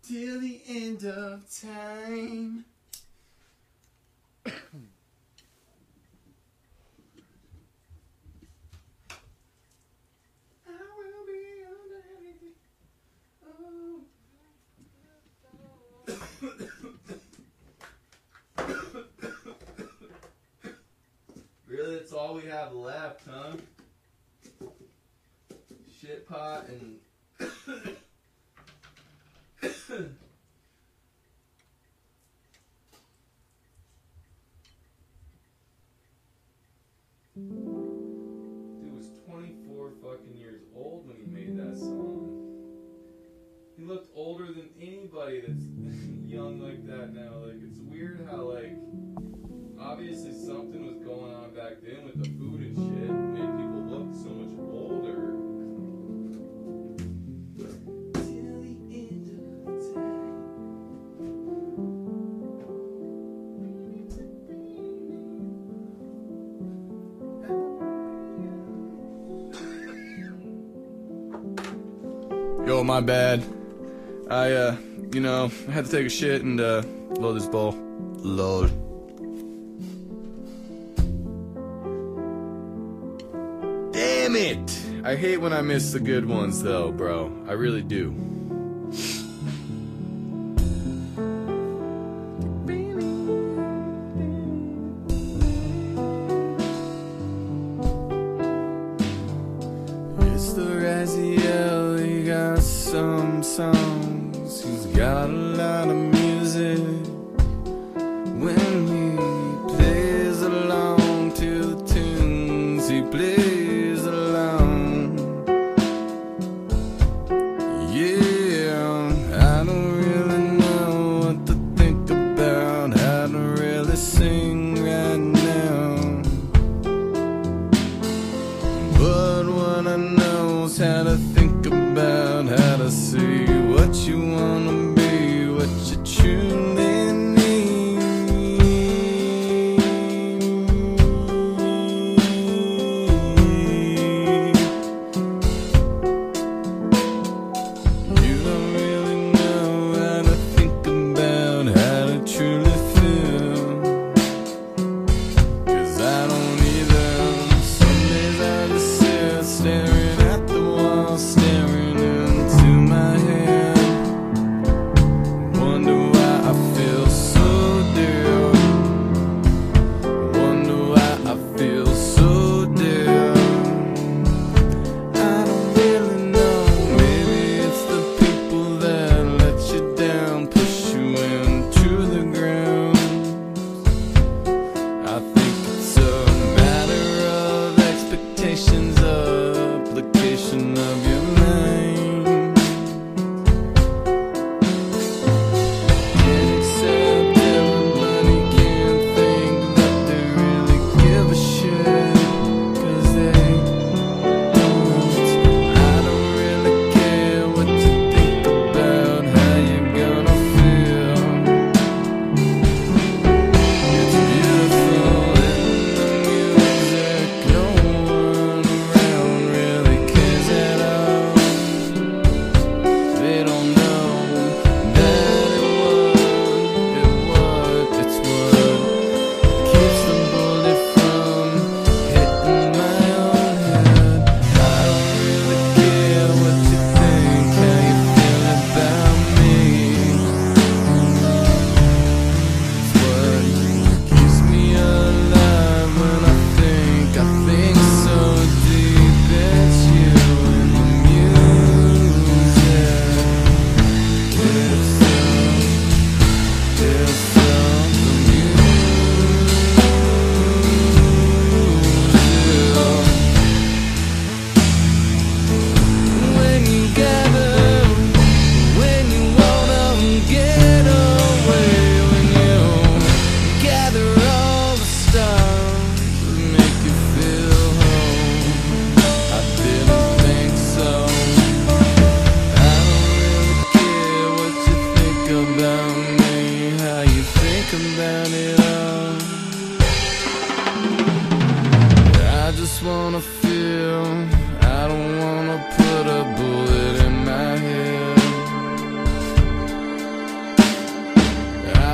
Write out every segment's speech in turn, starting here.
till the end of time. I will be under anything. Really, that's all we have left, huh? Shit pot and dude was 24 fucking years old when he made that song. He looked older than anybody that's young like that now. Like, it's weird how, like, obviously something was going on back then with the food and shit. It made people look so much older. Till the end of time. Yo, my bad. I had to take a shit and load this bowl. Load. Damn it! I hate when I miss the good ones though, bro. I really do. It's the Raziel, he got some songs. He's got a lot of music. When he plays along to the tunes he plays along. Yeah, I don't really know what to think about how to really sing right now. But what I know is how to think about how to see what you wanna be, what you truly staring at the wall, staring into my head.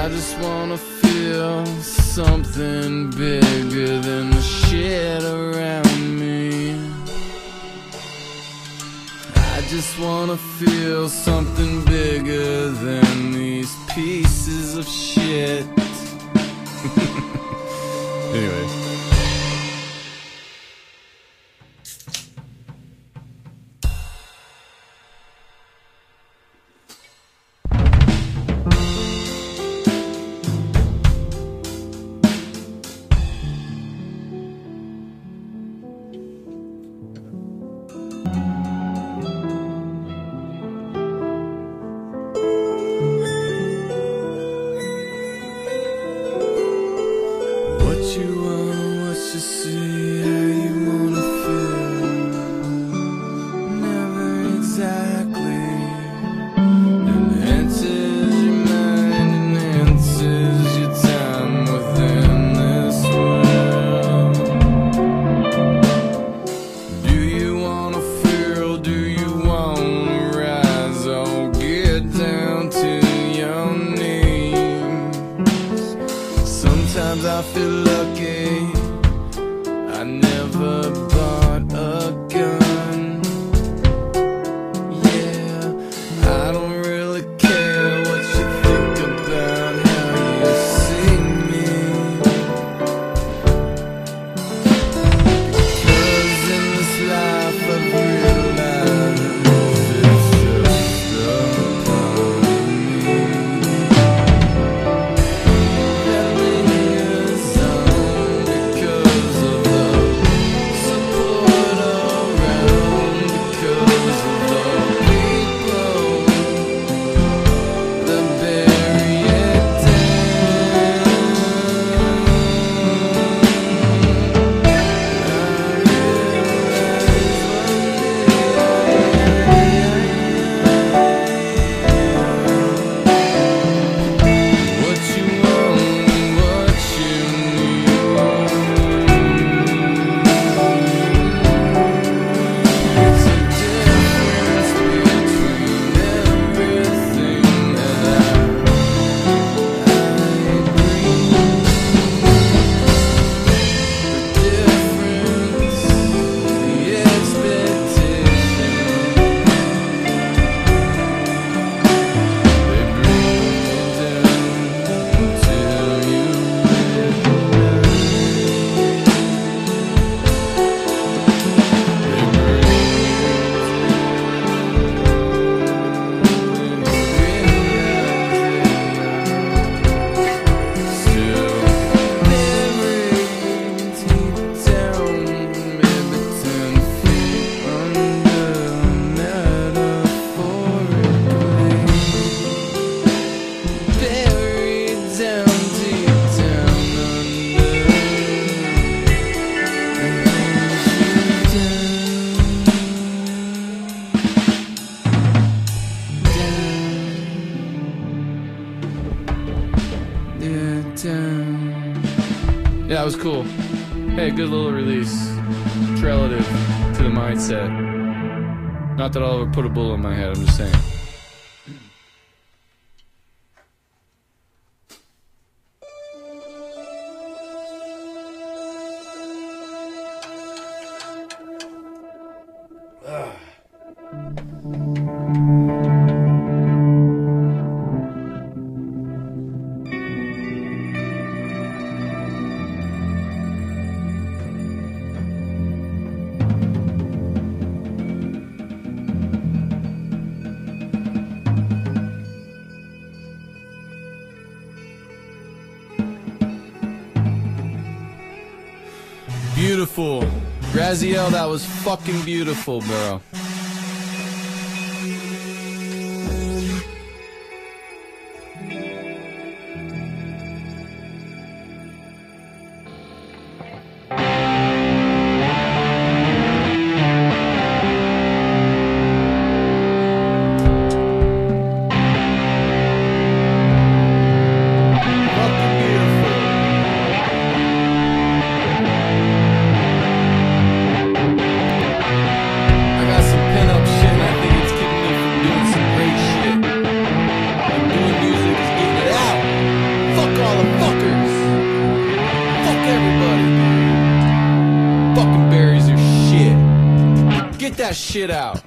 just wanna feel something bigger than the shit around me. I just wanna feel something bigger than these pieces of shit. Anyways. Sometimes I feel lucky I never bought a gun. Yeah, I don't really care what you think about how you see me, because in this life I've realized it's just a part of me. Yeah, it was cool. Hey, good little release. It's relative to the mindset. Not that I'll ever put a bullet in my head, I'm just saying. Beautiful. Raziel, that was fucking beautiful, bro. I got some shit out.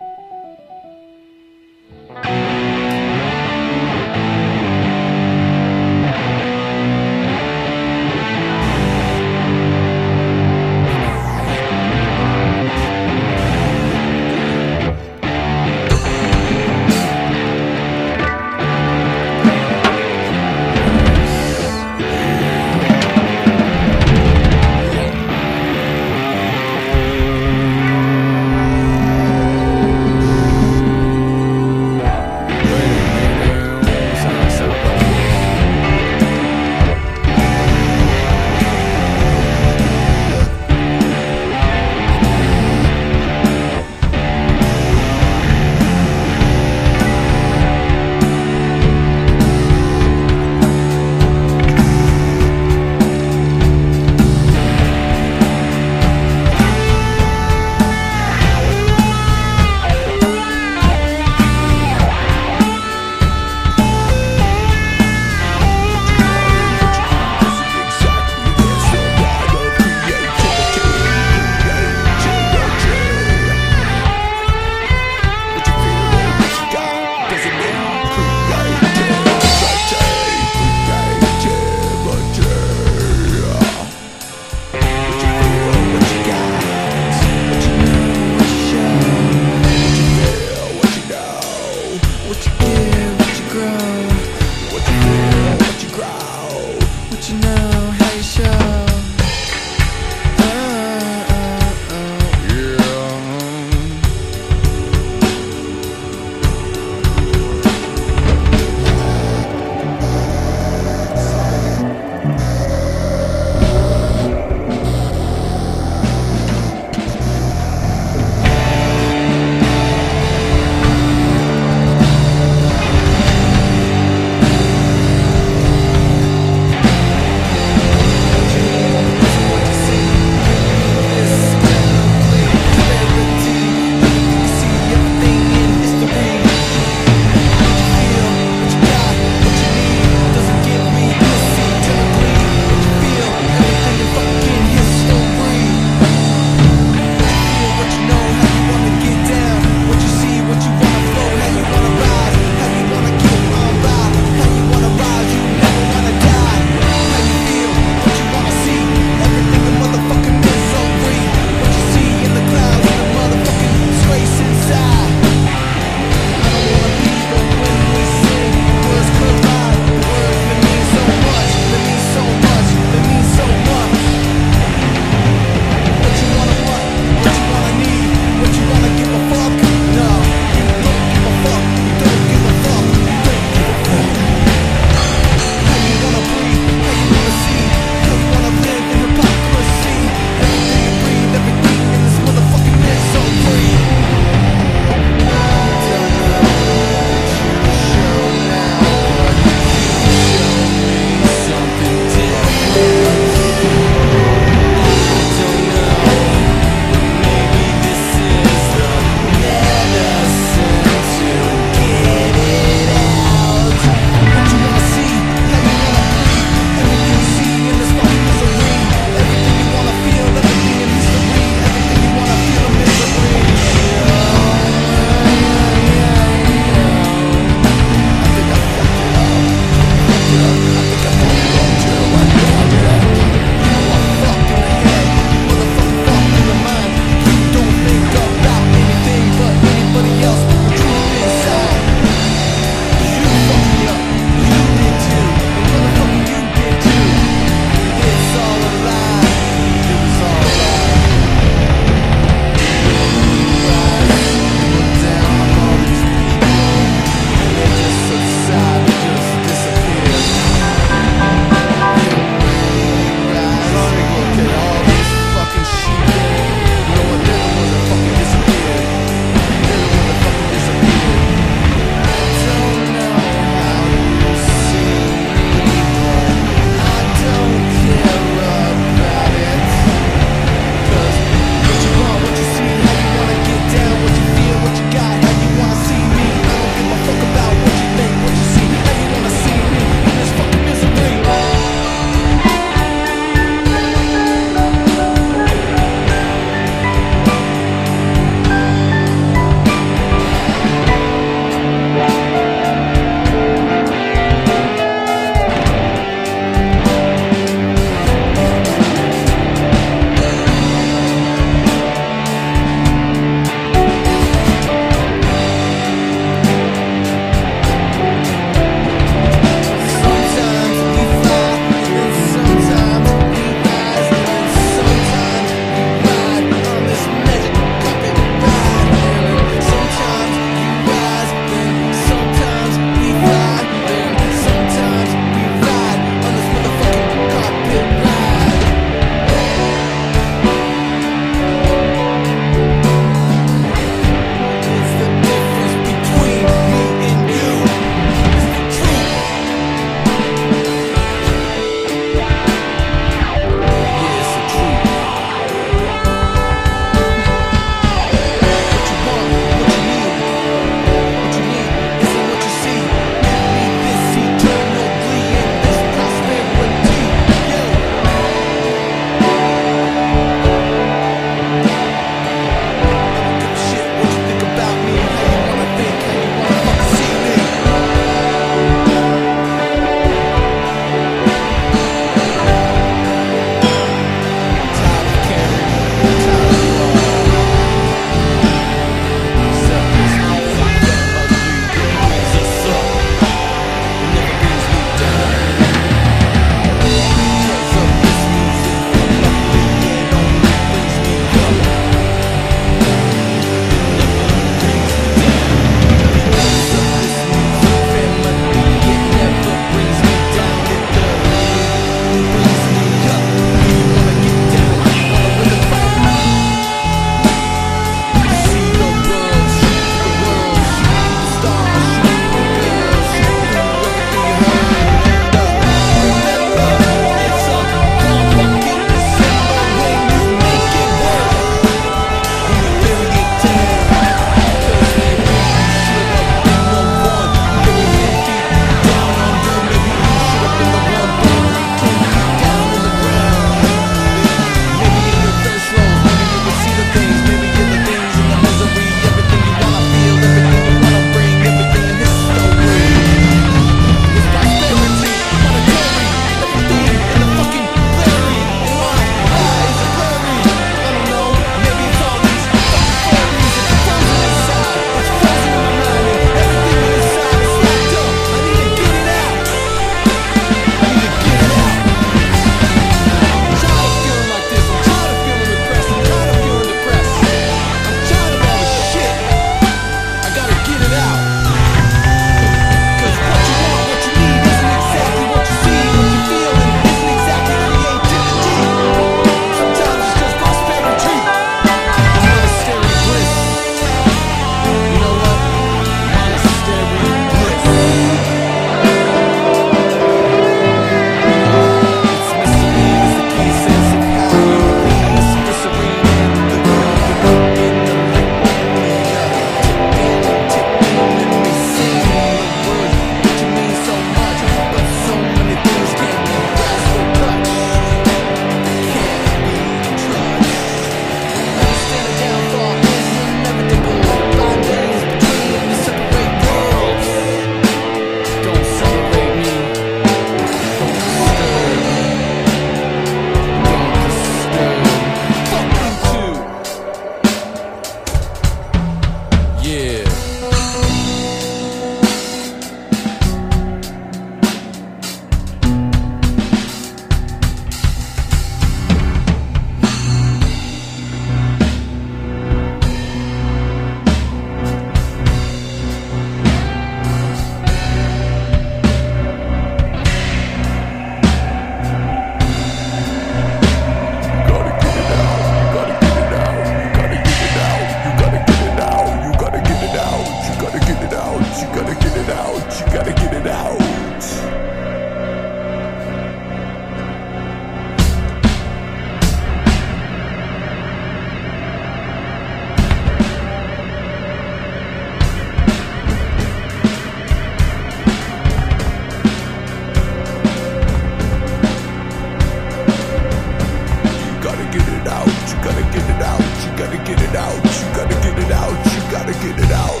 out, you gotta get it out, you gotta get it out.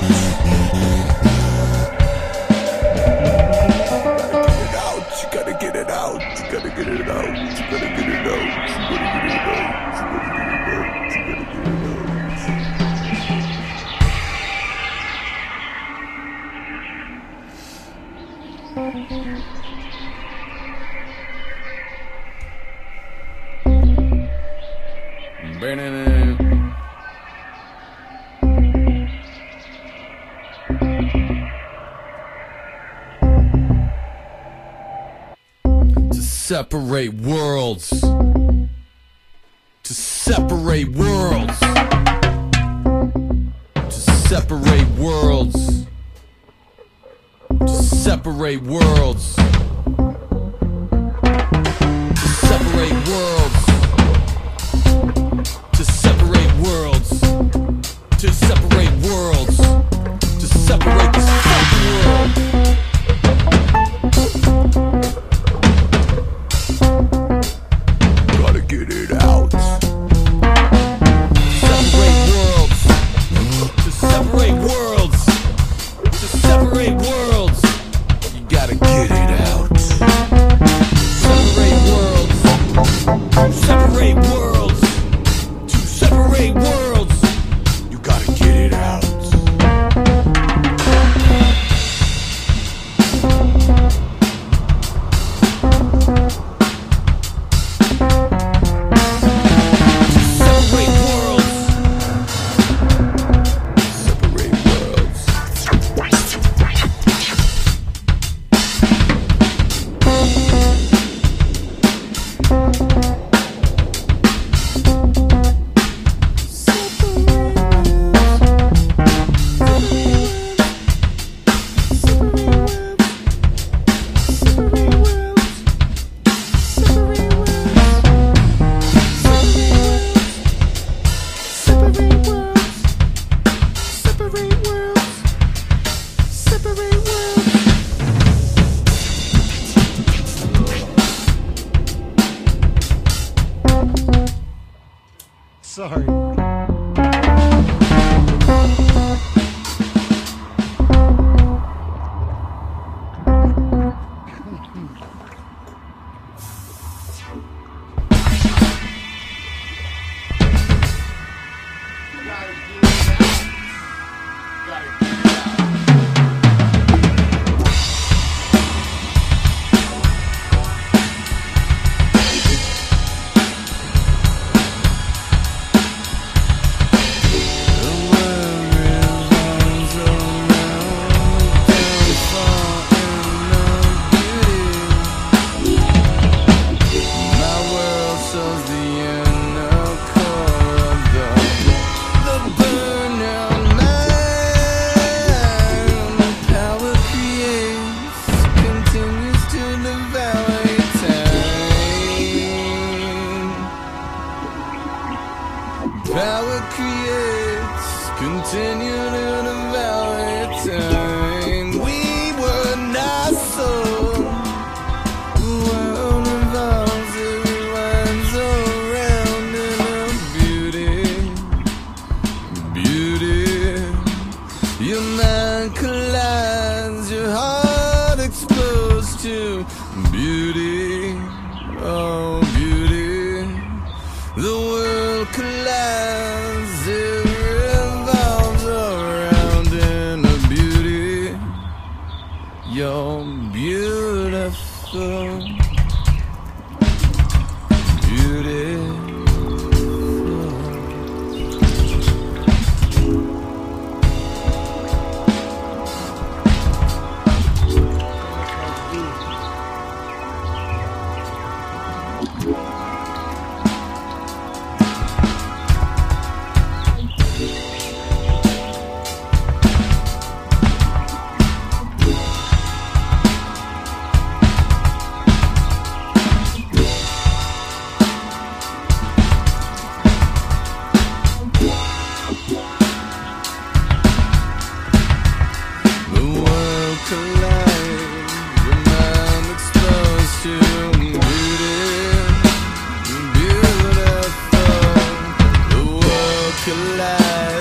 You gotta get it out, you gotta get it out, you gotta get it out, you gotta get it out, you gotta get it out, you gotta get it out. To separate worlds. To separate worlds. To separate worlds. To separate worlds. To separate worlds. To separate worlds. To separate worlds. To separate this fucking world. Gotta get it out. Separate worlds. To separate worlds. To separate worlds. You gotta get it out. Separate worlds. Separate worlds. To separate worlds. You gotta get it out. Separate worlds. Separate worlds. Sorry. Power creates, continue to devour time. We were not so. The world revolves, it winds around in a beauty, beauty. Your mind collides, your heart exposed to beauty, oh beauty. The world collides, it revolves around in a beauty. You're beautiful, beautiful.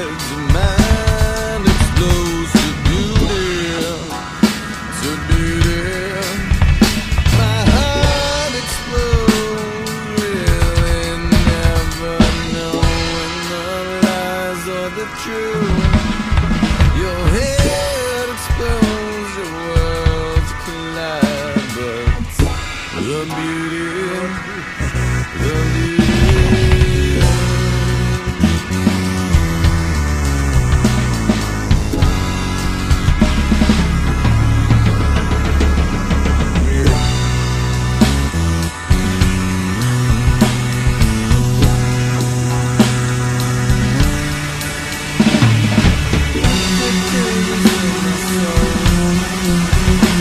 legs, your mind explodes to beauty, to beauty. My heart explodes, really never knowing the lies or the truth. Your head explodes, your worlds collide, but the beauty, the beauty.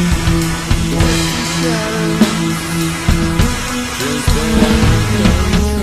Just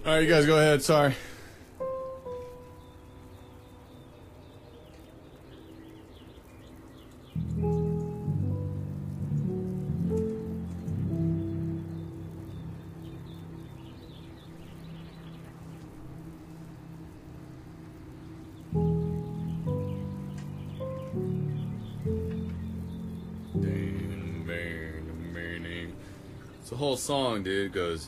All right, you guys go ahead. Sorry. It's a whole song, dude. It goes.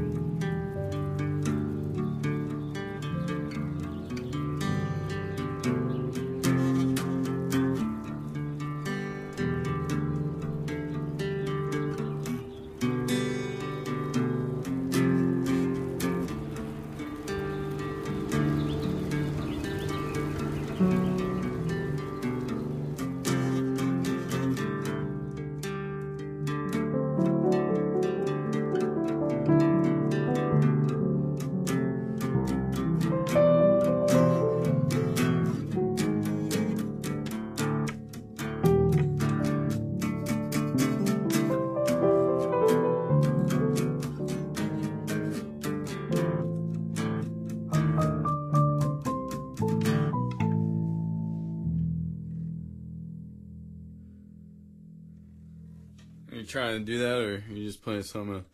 Are you trying to do that, or are you just playing something else?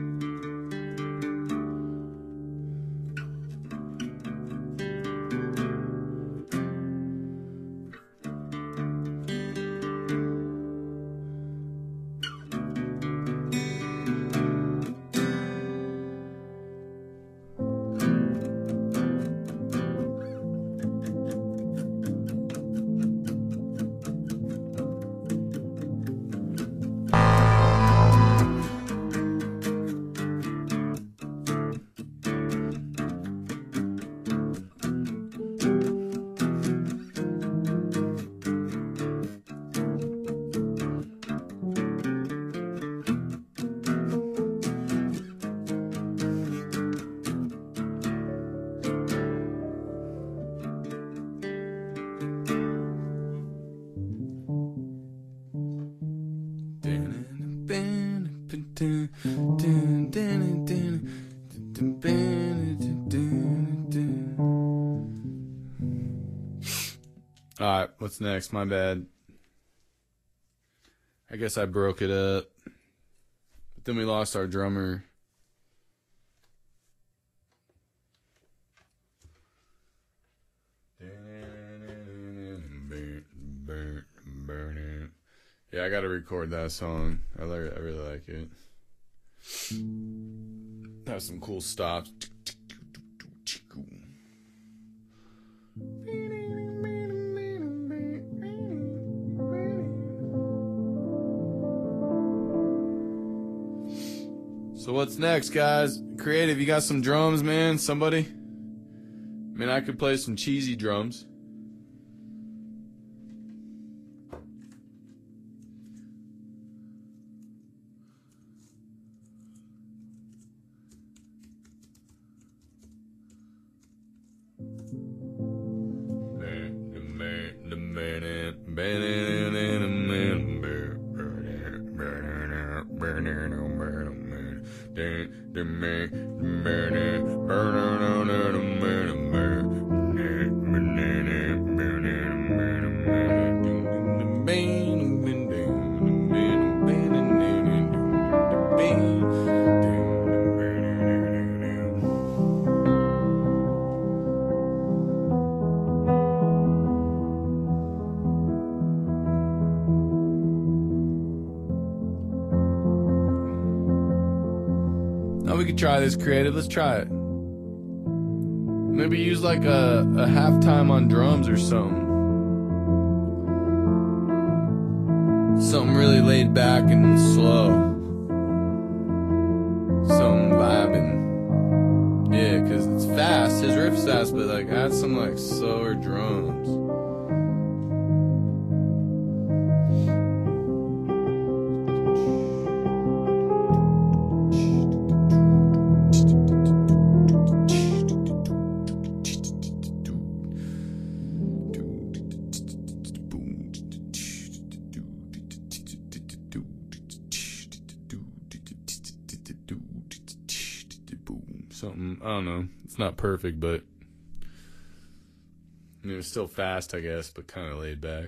Alright, what's next? My bad. I guess I broke it up. But then we lost our drummer. Yeah, I gotta record that song. I really like it. Has some cool stops. So what's next, guys? Creative, you got some drums, man? Somebody? I mean, I could play some cheesy drums. Now we could try this, Creative. Let's try it. Maybe use like a halftime on drums or something. Something really laid back and slow. Something vibing. Yeah, cause it's fast. His riff's fast, but like add some like slower drums. something. I don't know. It's not perfect, but I mean, it's still fast, I guess, but kind of laid back.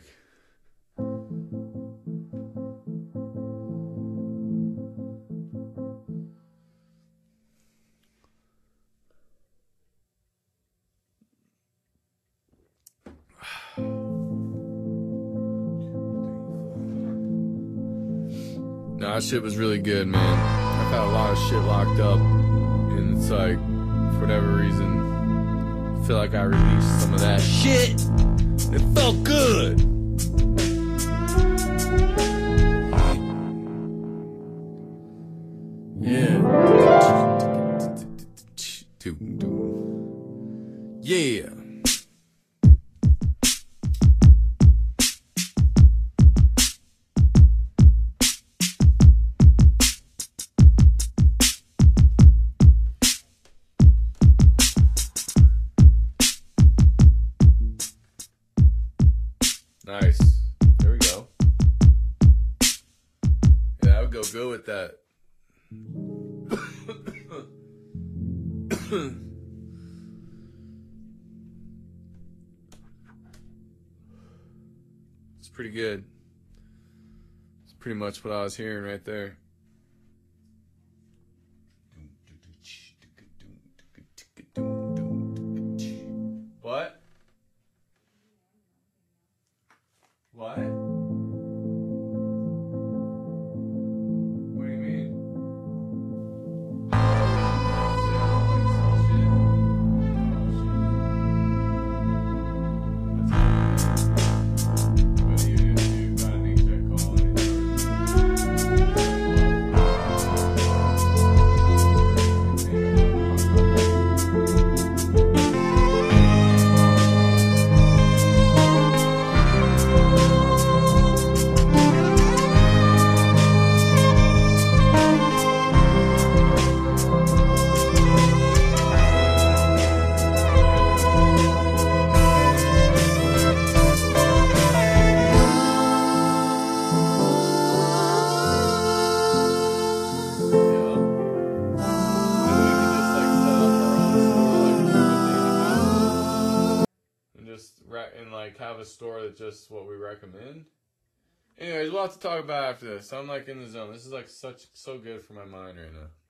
No, that shit was really good, man. I've had a lot of shit locked up, and it's like, for whatever reason, I feel like I released some of that shit. It felt good. Yeah. Yeah. Nice. There we go. Yeah, I would go good with that. It's pretty good. It's pretty much what I was hearing right there. What? What? What do you mean? What do you do? Gotta make that call. And like have a store that's just what we recommend. Anyways, we'll have to talk about after this. I'm like in the zone. This is like so good for my mind right now.